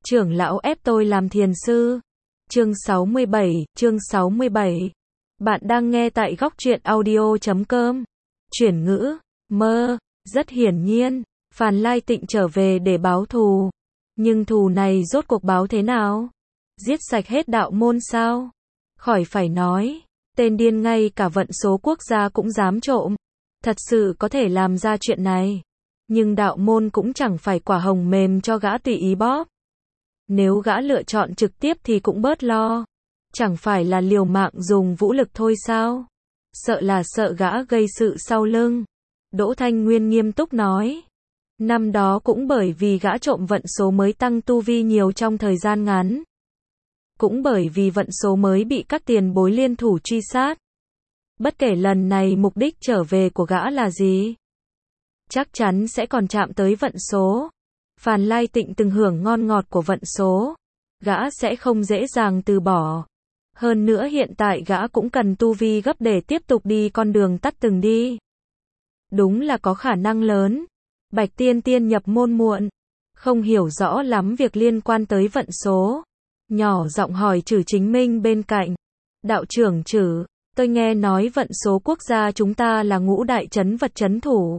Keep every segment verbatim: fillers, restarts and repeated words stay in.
Trưởng lão ép tôi làm thiền sư. Chương sáu mươi bảy, chương sáu mươi bảy. Bạn đang nghe tại góc truyện audio chấm com. Chuyển ngữ, mơ, rất hiển nhiên, Phàn Lai Tịnh trở về để báo thù. Nhưng thù này rốt cuộc báo thế nào? Giết sạch hết đạo môn sao? Khỏi phải nói, tên điên ngay cả vận số quốc gia cũng dám trộm. Thật sự có thể làm ra chuyện này. Nhưng đạo môn cũng chẳng phải quả hồng mềm cho gã tùy ý bóp. Nếu gã lựa chọn trực tiếp thì cũng bớt lo. Chẳng phải là liều mạng dùng vũ lực thôi sao? Sợ là sợ gã gây sự sau lưng. Đỗ Thanh Nguyên nghiêm túc nói. Năm đó cũng bởi vì gã trộm vận số mới tăng tu vi nhiều trong thời gian ngắn. Cũng bởi vì vận số mới bị các tiền bối liên thủ truy sát. Bất kể lần này mục đích trở về của gã là gì, chắc chắn sẽ còn chạm tới vận số. Phàn Lai Tịnh từng hưởng ngon ngọt của vận số, gã sẽ không dễ dàng từ bỏ. Hơn nữa hiện tại gã cũng cần tu vi gấp để tiếp tục đi con đường tắt từng đi. Đúng là có khả năng lớn. Bạch Tiên Tiên nhập môn muộn, không hiểu rõ lắm việc liên quan tới vận số. Nhỏ giọng hỏi Trử Chính Minh bên cạnh. Đạo trưởng Trử, tôi nghe nói vận số quốc gia chúng ta là ngũ đại trấn vật trấn thủ.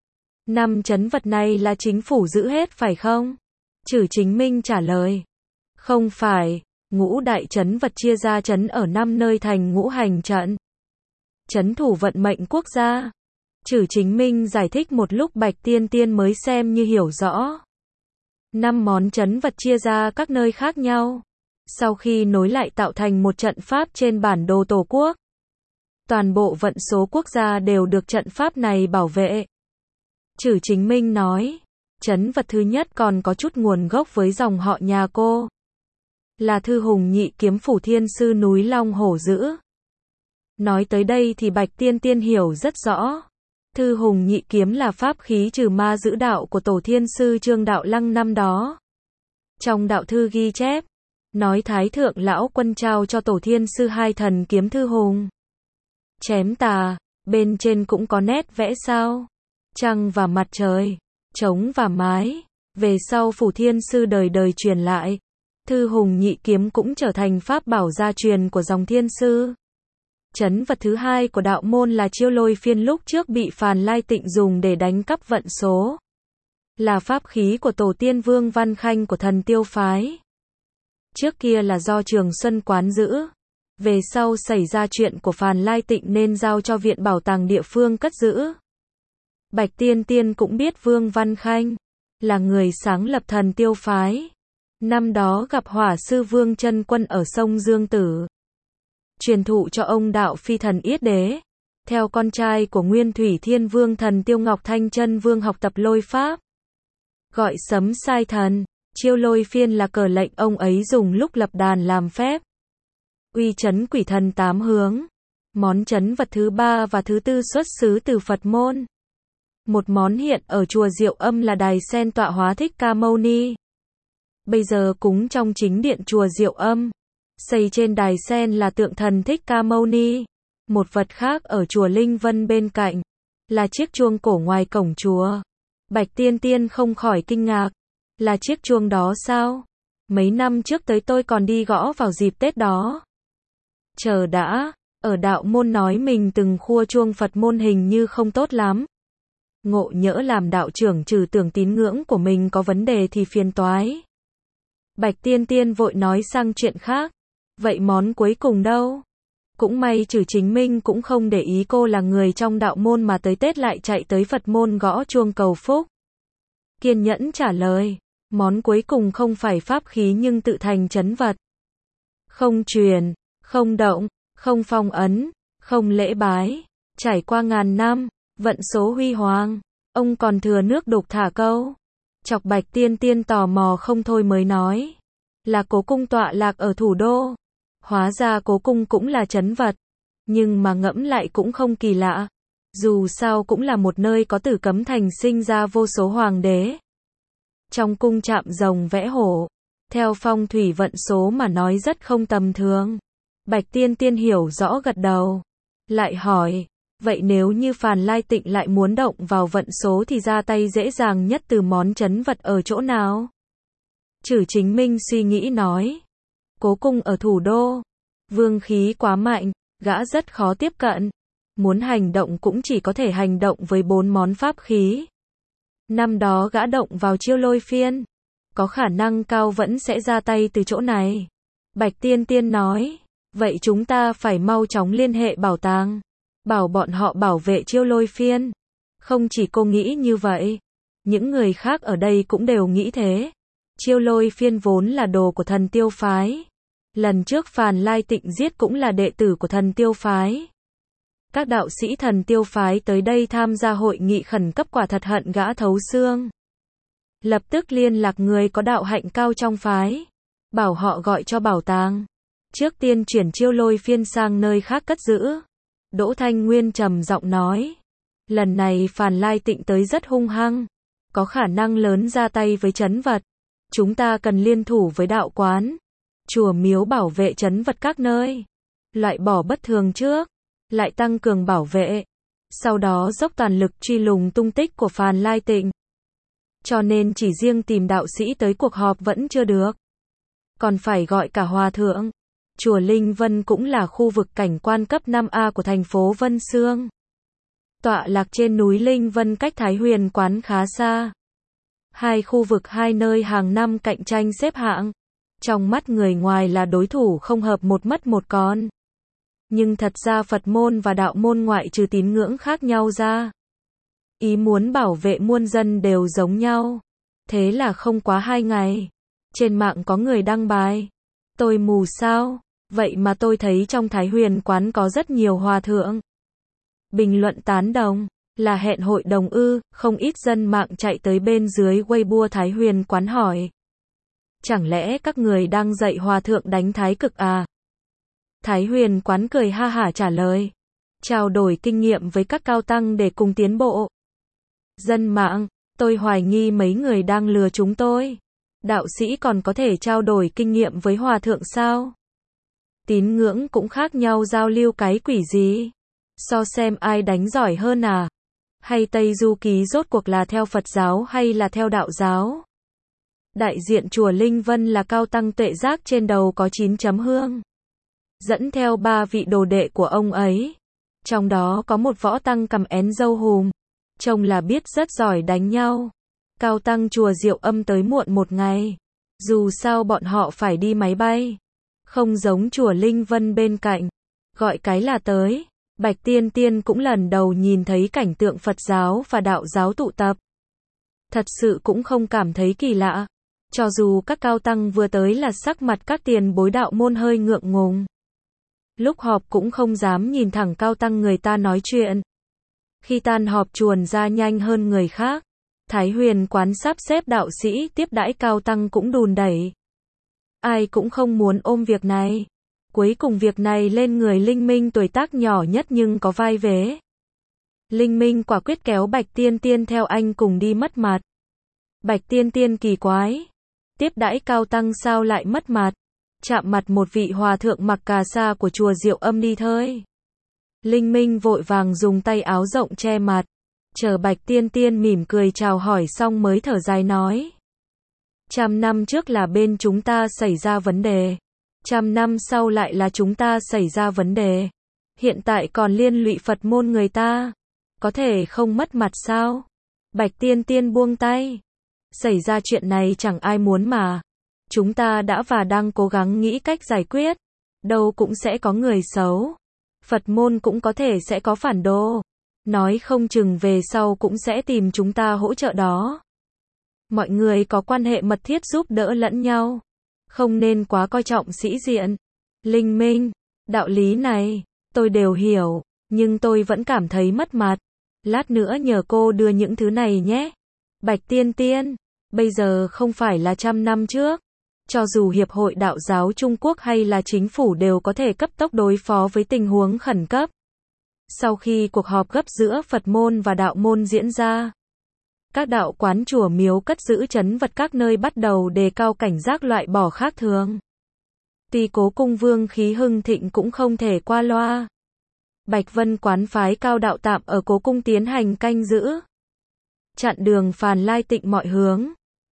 Năm trấn vật này là chính phủ giữ hết phải không? Trử Chính Minh trả lời. Không phải, ngũ đại trấn vật chia ra trấn ở năm nơi thành ngũ hành trận. Trấn thủ vận mệnh quốc gia. Trử Chính Minh giải thích một lúc Bạch Tiên Tiên mới xem như hiểu rõ. Năm món trấn vật chia ra các nơi khác nhau. Sau khi nối lại tạo thành một trận pháp trên bản đồ tổ quốc. Toàn bộ vận số quốc gia đều được trận pháp này bảo vệ. Trử Chính Minh nói, trấn vật thứ nhất còn có chút nguồn gốc với dòng họ nhà cô. Là Thư Hùng Nhị Kiếm Phủ Thiên Sư núi Long Hổ Dữ. Nói tới đây thì Bạch Tiên Tiên hiểu rất rõ. Thư Hùng Nhị Kiếm là pháp khí trừ ma giữ đạo của Tổ Thiên Sư Trương Đạo Lăng năm đó. Trong đạo thư ghi chép, nói Thái Thượng Lão Quân trao cho Tổ Thiên Sư hai thần kiếm Thư Hùng. Chém tà, bên trên cũng có nét vẽ sao. Trăng và mặt trời, trống và mái. Về sau Phủ Thiên Sư đời đời truyền lại. Thư Hùng Nhị Kiếm cũng trở thành pháp bảo gia truyền của dòng Thiên Sư. Trấn vật thứ hai của đạo môn là Chiêu Lôi Phiên lúc trước bị Phàn Lai Tịnh dùng để đánh cắp vận số. Là pháp khí của tổ tiên Vương Văn Khanh của Thần Tiêu Phái. Trước kia là do Trường Xuân Quán giữ. Về sau xảy ra chuyện của Phàn Lai Tịnh nên giao cho Viện Bảo tàng địa phương cất giữ. Bạch Tiên Tiên cũng biết Vương Văn Khanh là người sáng lập Thần Tiêu Phái. Năm đó gặp Hỏa sư Vương Chân Quân ở sông Dương Tử. Truyền thụ cho ông đạo phi thần Yết Đế. Theo con trai của Nguyên Thủy Thiên Vương Thần Tiêu Ngọc Thanh Chân Vương học tập lôi pháp. Gọi sấm sai thần. Chiêu Lôi Phiên là cờ lệnh ông ấy dùng lúc lập đàn làm phép. Uy chấn quỷ thần tám hướng. Món trấn vật thứ ba và thứ tư xuất xứ từ Phật môn. Một món hiện ở chùa Diệu Âm là đài sen tọa hóa Thích Ca Mâu Ni. Bây giờ cúng trong chính điện chùa Diệu Âm. Xây trên đài sen là tượng thần Thích Ca Mâu Ni. Một vật khác ở chùa Linh Vân bên cạnh là chiếc chuông cổ ngoài cổng chùa. Bạch Tiên Tiên không khỏi kinh ngạc. Là chiếc chuông đó sao? Mấy năm trước tới tôi còn đi gõ vào dịp Tết đó. Chờ đã, ở đạo môn nói mình từng khua chuông Phật môn hình như không tốt lắm. Ngộ nhỡ làm đạo trưởng Trừ tưởng tín ngưỡng của mình có vấn đề thì phiền toái. Bạch Tiên Tiên vội nói sang chuyện khác. Vậy món cuối cùng đâu? Cũng may Trừ Chính Minh cũng không để ý cô là người trong đạo môn mà tới Tết lại chạy tới Phật môn gõ chuông cầu phúc. Kiên nhẫn trả lời. Món cuối cùng không phải pháp khí nhưng tự thành trấn vật. Không truyền, không động, không phong ấn, không lễ bái. Trải qua ngàn năm, vận số huy hoàng. Ông còn thừa nước đục thả câu. Chọc Bạch Tiên Tiên tò mò không thôi mới nói. Là Cố Cung tọa lạc ở thủ đô. Hóa ra Cố Cung cũng là trấn vật. Nhưng mà ngẫm lại cũng không kỳ lạ. Dù sao cũng là một nơi có Tử Cấm Thành sinh ra vô số hoàng đế. Trong cung chạm rồng vẽ hổ. Theo phong thủy vận số mà nói rất không tầm thường. Bạch Tiên Tiên hiểu rõ gật đầu. Lại hỏi. Vậy nếu như Phàn Lai Tịnh lại muốn động vào vận số thì ra tay dễ dàng nhất từ món trấn vật ở chỗ nào? Chử Chính Minh suy nghĩ nói. Cố cung ở thủ đô. Vương khí quá mạnh, gã rất khó tiếp cận. Muốn hành động cũng chỉ có thể hành động với bốn món pháp khí. Năm đó gã động vào Chiêu Lôi Phiên. Có khả năng cao vẫn sẽ ra tay từ chỗ này. Bạch Tiên Tiên nói. Vậy chúng ta phải mau chóng liên hệ bảo tàng. Bảo bọn họ bảo vệ Chiêu Lôi Phiên. Không chỉ cô nghĩ như vậy. Những người khác ở đây cũng đều nghĩ thế. Chiêu Lôi Phiên vốn là đồ của Thần Tiêu Phái. Lần trước Phàn Lai Tịnh giết cũng là đệ tử của Thần Tiêu Phái. Các đạo sĩ Thần Tiêu Phái tới đây tham gia hội nghị khẩn cấp quả thật hận gã thấu xương. Lập tức liên lạc người có đạo hạnh cao trong phái. Bảo họ gọi cho bảo tàng. Trước tiên chuyển Chiêu Lôi Phiên sang nơi khác cất giữ. Đỗ Thanh Nguyên trầm giọng nói. Lần này Phàn Lai Tịnh tới rất hung hăng. Có khả năng lớn ra tay với trấn vật. Chúng ta cần liên thủ với đạo quán. Chùa miếu bảo vệ trấn vật các nơi. Loại bỏ bất thường trước. Lại tăng cường bảo vệ. Sau đó dốc toàn lực truy lùng tung tích của Phàn Lai Tịnh. Cho nên chỉ riêng tìm đạo sĩ tới cuộc họp vẫn chưa được. Còn phải gọi cả hòa thượng. Chùa Linh Vân cũng là khu vực cảnh quan cấp năm A của thành phố Vân Xương. Tọa lạc trên núi Linh Vân cách Thái Huyền Quán khá xa. Hai khu vực hai nơi hàng năm cạnh tranh xếp hạng. Trong mắt người ngoài là đối thủ không hợp một mất một con. Nhưng thật ra Phật môn và đạo môn ngoại trừ tín ngưỡng khác nhau ra. Ý muốn bảo vệ muôn dân đều giống nhau. Thế là không quá hai ngày. Trên mạng có người đăng bài. Tôi mù sao? Vậy mà tôi thấy trong Thái Huyền Quán có rất nhiều hòa thượng. Bình luận tán đồng. Là hẹn hội đồng ư? Không ít dân mạng chạy tới bên dưới Weibo Thái Huyền Quán hỏi. Chẳng lẽ các người đang dạy hòa thượng đánh thái cực à? Thái Huyền Quán cười ha hả trả lời. Trao đổi kinh nghiệm với các cao tăng để cùng tiến bộ. Dân mạng, tôi hoài nghi mấy người đang lừa chúng tôi. Đạo sĩ còn có thể trao đổi kinh nghiệm với hòa thượng sao? Tín ngưỡng cũng khác nhau giao lưu cái quỷ gì? So xem ai đánh giỏi hơn à? Hay Tây Du Ký rốt cuộc là theo Phật giáo hay là theo đạo giáo? Đại diện chùa Linh Vân là cao tăng tuệ giác trên đầu có chín chấm hương. Dẫn theo ba vị đồ đệ của ông ấy. Trong đó có một võ tăng cầm én dâu hùm. Trông là biết rất giỏi đánh nhau. Cao tăng chùa Diệu Âm tới muộn một ngày. Dù sao bọn họ phải đi máy bay. Không giống chùa Linh Vân bên cạnh. Gọi cái là tới. Bạch Tiên Tiên cũng lần đầu nhìn thấy cảnh tượng Phật giáo và đạo giáo tụ tập. Thật sự cũng không cảm thấy kỳ lạ. Cho dù các cao tăng vừa tới là sắc mặt các tiền bối đạo môn hơi ngượng ngùng. Lúc họp cũng không dám nhìn thẳng cao tăng người ta nói chuyện. Khi tan họp chuồn ra nhanh hơn người khác. Thái Huyền Quán sắp xếp đạo sĩ tiếp đãi cao tăng cũng đùn đẩy. Ai cũng không muốn ôm việc này. Cuối cùng việc này lên người Linh Minh tuổi tác nhỏ nhất nhưng có vai vế. Linh Minh quả quyết kéo Bạch Tiên Tiên theo anh cùng đi mất mặt. Bạch Tiên Tiên kỳ quái. Tiếp đãi cao tăng sao lại mất mặt? Chạm mặt một vị hòa thượng mặc cà sa của chùa Diệu Âm đi thôi. Linh Minh vội vàng dùng tay áo rộng che mặt. Chờ Bạch Tiên Tiên mỉm cười chào hỏi xong mới thở dài nói. Trăm năm trước là bên chúng ta xảy ra vấn đề. Trăm năm sau lại là chúng ta xảy ra vấn đề. Hiện tại còn liên lụy Phật môn người ta. Có thể không mất mặt sao? Bạch Tiên Tiên buông tay. Xảy ra chuyện này chẳng ai muốn mà. Chúng ta đã và đang cố gắng nghĩ cách giải quyết. Đâu cũng sẽ có người xấu. Phật môn cũng có thể sẽ có phản đồ. Nói không chừng về sau cũng sẽ tìm chúng ta hỗ trợ đó. Mọi người có quan hệ mật thiết giúp đỡ lẫn nhau. Không nên quá coi trọng sĩ diện. Linh Minh, đạo lý này, tôi đều hiểu, nhưng tôi vẫn cảm thấy mất mặt. Lát nữa nhờ cô đưa những thứ này nhé. Bạch Tiên Tiên, bây giờ không phải là trăm năm trước. Cho dù Hiệp hội Đạo giáo Trung Quốc hay là chính phủ đều có thể cấp tốc đối phó với tình huống khẩn cấp. Sau khi cuộc họp gấp giữa Phật môn và đạo môn diễn ra, các đạo quán chùa miếu cất giữ trấn vật các nơi bắt đầu đề cao cảnh giác loại bỏ khác thường. Tuy Cố cung vương khí hưng thịnh cũng không thể qua loa. Bạch Vân quán phái cao đạo tạm ở Cố cung tiến hành canh giữ. Chặn đường Phàn Lai Tịnh mọi hướng.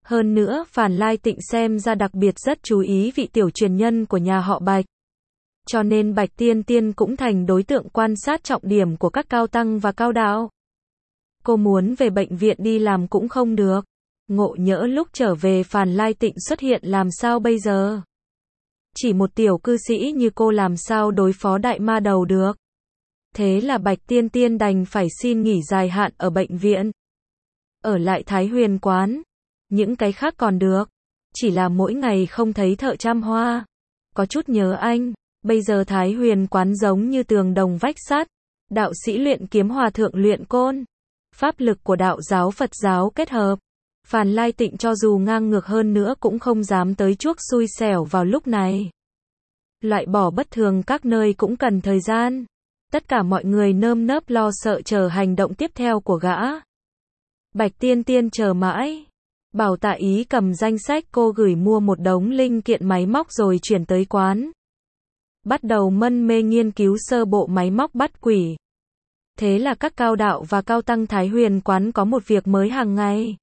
Hơn nữa, Phàn Lai Tịnh xem ra đặc biệt rất chú ý vị tiểu truyền nhân của nhà họ Bạch. Cho nên Bạch Tiên Tiên cũng thành đối tượng quan sát trọng điểm của các cao tăng và cao đạo. Cô muốn về bệnh viện đi làm cũng không được. Ngộ nhỡ lúc trở về Phàn Lai Tịnh xuất hiện làm sao bây giờ? Chỉ một tiểu cư sĩ như cô làm sao đối phó đại ma đầu được? Thế là Bạch Tiên Tiên đành phải xin nghỉ dài hạn ở bệnh viện. Ở lại Thái Huyền quán. Những cái khác còn được. Chỉ là mỗi ngày không thấy thợ chăm hoa. Có chút nhớ anh. Bây giờ Thái Huyền quán giống như tường đồng vách sắt. Đạo sĩ luyện kiếm hòa thượng luyện côn. Pháp lực của đạo giáo Phật giáo kết hợp. Phàn Lai Tịnh cho dù ngang ngược hơn nữa cũng không dám tới chuốc xui xẻo vào lúc này. Loại bỏ bất thường các nơi cũng cần thời gian. Tất cả mọi người nơm nớp lo sợ chờ hành động tiếp theo của gã. Bạch Tiên Tiên chờ mãi. Bảo Tạ Ý cầm danh sách cô gửi mua một đống linh kiện máy móc rồi chuyển tới quán. Bắt đầu mân mê nghiên cứu sơ bộ máy móc bắt quỷ. Thế là các cao đạo và cao tăng Thái Huyền quán có một việc mới hàng ngày.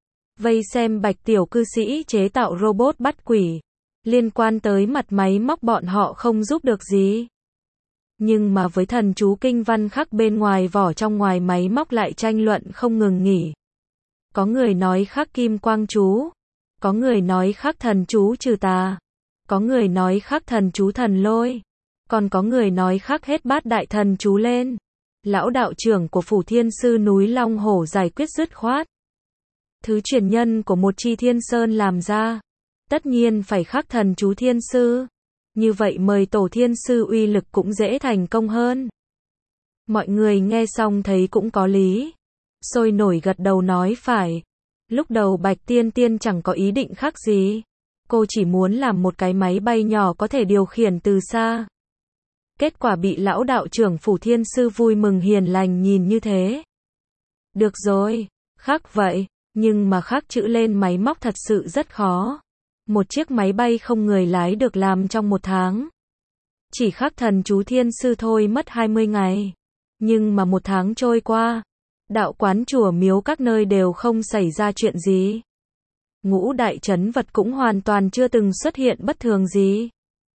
Vây xem Bạch tiểu cư sĩ chế tạo robot bắt quỷ. Liên quan tới mặt máy móc bọn họ không giúp được gì. Nhưng mà với thần chú kinh văn khắc bên ngoài vỏ trong ngoài máy móc lại tranh luận không ngừng nghỉ. Có người nói khắc kim quang chú. Có người nói khắc thần chú trừ tà. Có người nói khắc thần chú thần lôi. Còn có người nói khắc hết bát đại thần chú lên. Lão đạo trưởng của Phủ Thiên Sư núi Long Hổ giải quyết dứt khoát. Thứ truyền nhân của một chi Thiên Sơn làm ra. Tất nhiên phải khắc thần chú Thiên Sư. Như vậy mời tổ Thiên Sư uy lực cũng dễ thành công hơn. Mọi người nghe xong thấy cũng có lý. Sôi nổi gật đầu nói phải. Lúc đầu Bạch Tiên Tiên chẳng có ý định khác gì. Cô chỉ muốn làm một cái máy bay nhỏ có thể điều khiển từ xa. Kết quả bị lão đạo trưởng Phủ Thiên Sư vui mừng hiền lành nhìn như thế. Được rồi, khắc vậy, nhưng mà khắc chữ lên máy móc thật sự rất khó. Một chiếc máy bay không người lái được làm trong một tháng. Chỉ khắc thần chú Thiên Sư thôi mất hai mươi ngày. Nhưng mà một tháng trôi qua, đạo quán chùa miếu các nơi đều không xảy ra chuyện gì. Ngũ đại trấn vật cũng hoàn toàn chưa từng xuất hiện bất thường gì.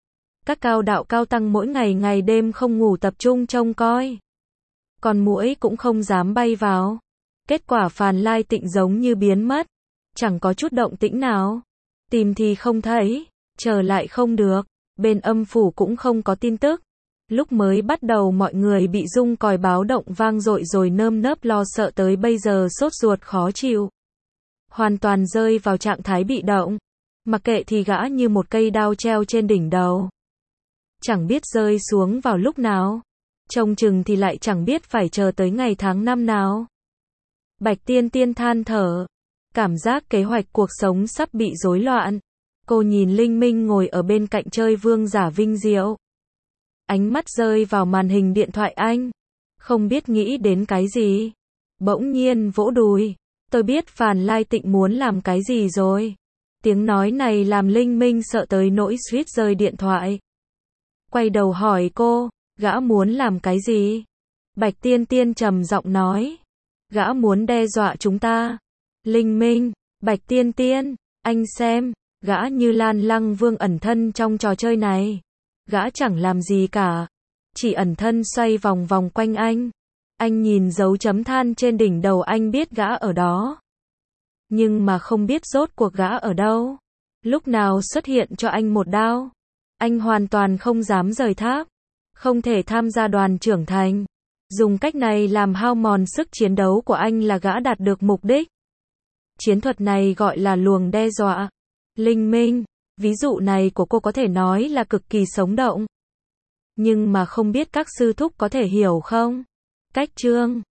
Các cao đạo cao tăng mỗi ngày ngày đêm không ngủ tập trung trông coi. Còn muỗi cũng không dám bay vào. Kết quả Phàn Lai Tịnh giống như biến mất. Chẳng có chút động tĩnh nào. Tìm thì không thấy, chờ lại không được. Bên âm phủ cũng không có tin tức. Lúc mới bắt đầu mọi người bị rung còi báo động vang dội rồi nơm nớp lo sợ tới bây giờ sốt ruột khó chịu. Hoàn toàn rơi vào trạng thái bị động. Mặc kệ thì gã như một cây đao treo trên đỉnh đầu. Chẳng biết rơi xuống vào lúc nào. Trông chừng thì lại chẳng biết phải chờ tới ngày tháng năm nào. Bạch Tiên Tiên than thở. Cảm giác kế hoạch cuộc sống sắp bị rối loạn. Cô nhìn Linh Minh ngồi ở bên cạnh chơi vương giả vinh diệu. Ánh mắt rơi vào màn hình điện thoại anh. Không biết nghĩ đến cái gì. Bỗng nhiên vỗ đùi. Tôi biết Phàn Lai Tịnh muốn làm cái gì rồi. Tiếng nói này làm Linh Minh sợ tới nỗi suýt rơi điện thoại. Quay đầu hỏi cô, gã muốn làm cái gì? Bạch Tiên Tiên trầm giọng nói. Gã muốn đe dọa chúng ta. Linh Minh, Bạch Tiên Tiên, anh xem, gã như Lan Lăng Vương ẩn thân trong trò chơi này. Gã chẳng làm gì cả. Chỉ ẩn thân xoay vòng vòng quanh anh. Anh nhìn dấu chấm than trên đỉnh đầu anh biết gã ở đó. Nhưng mà không biết rốt cuộc gã ở đâu. Lúc nào xuất hiện cho anh một đao. Anh hoàn toàn không dám rời tháp. Không thể tham gia đoàn trưởng thành. Dùng cách này làm hao mòn sức chiến đấu của anh là gã đạt được mục đích. Chiến thuật này gọi là luồng đe dọa. Linh Minh, ví dụ này của cô có thể nói là cực kỳ sống động. Nhưng mà không biết các sư thúc có thể hiểu không? Cách chương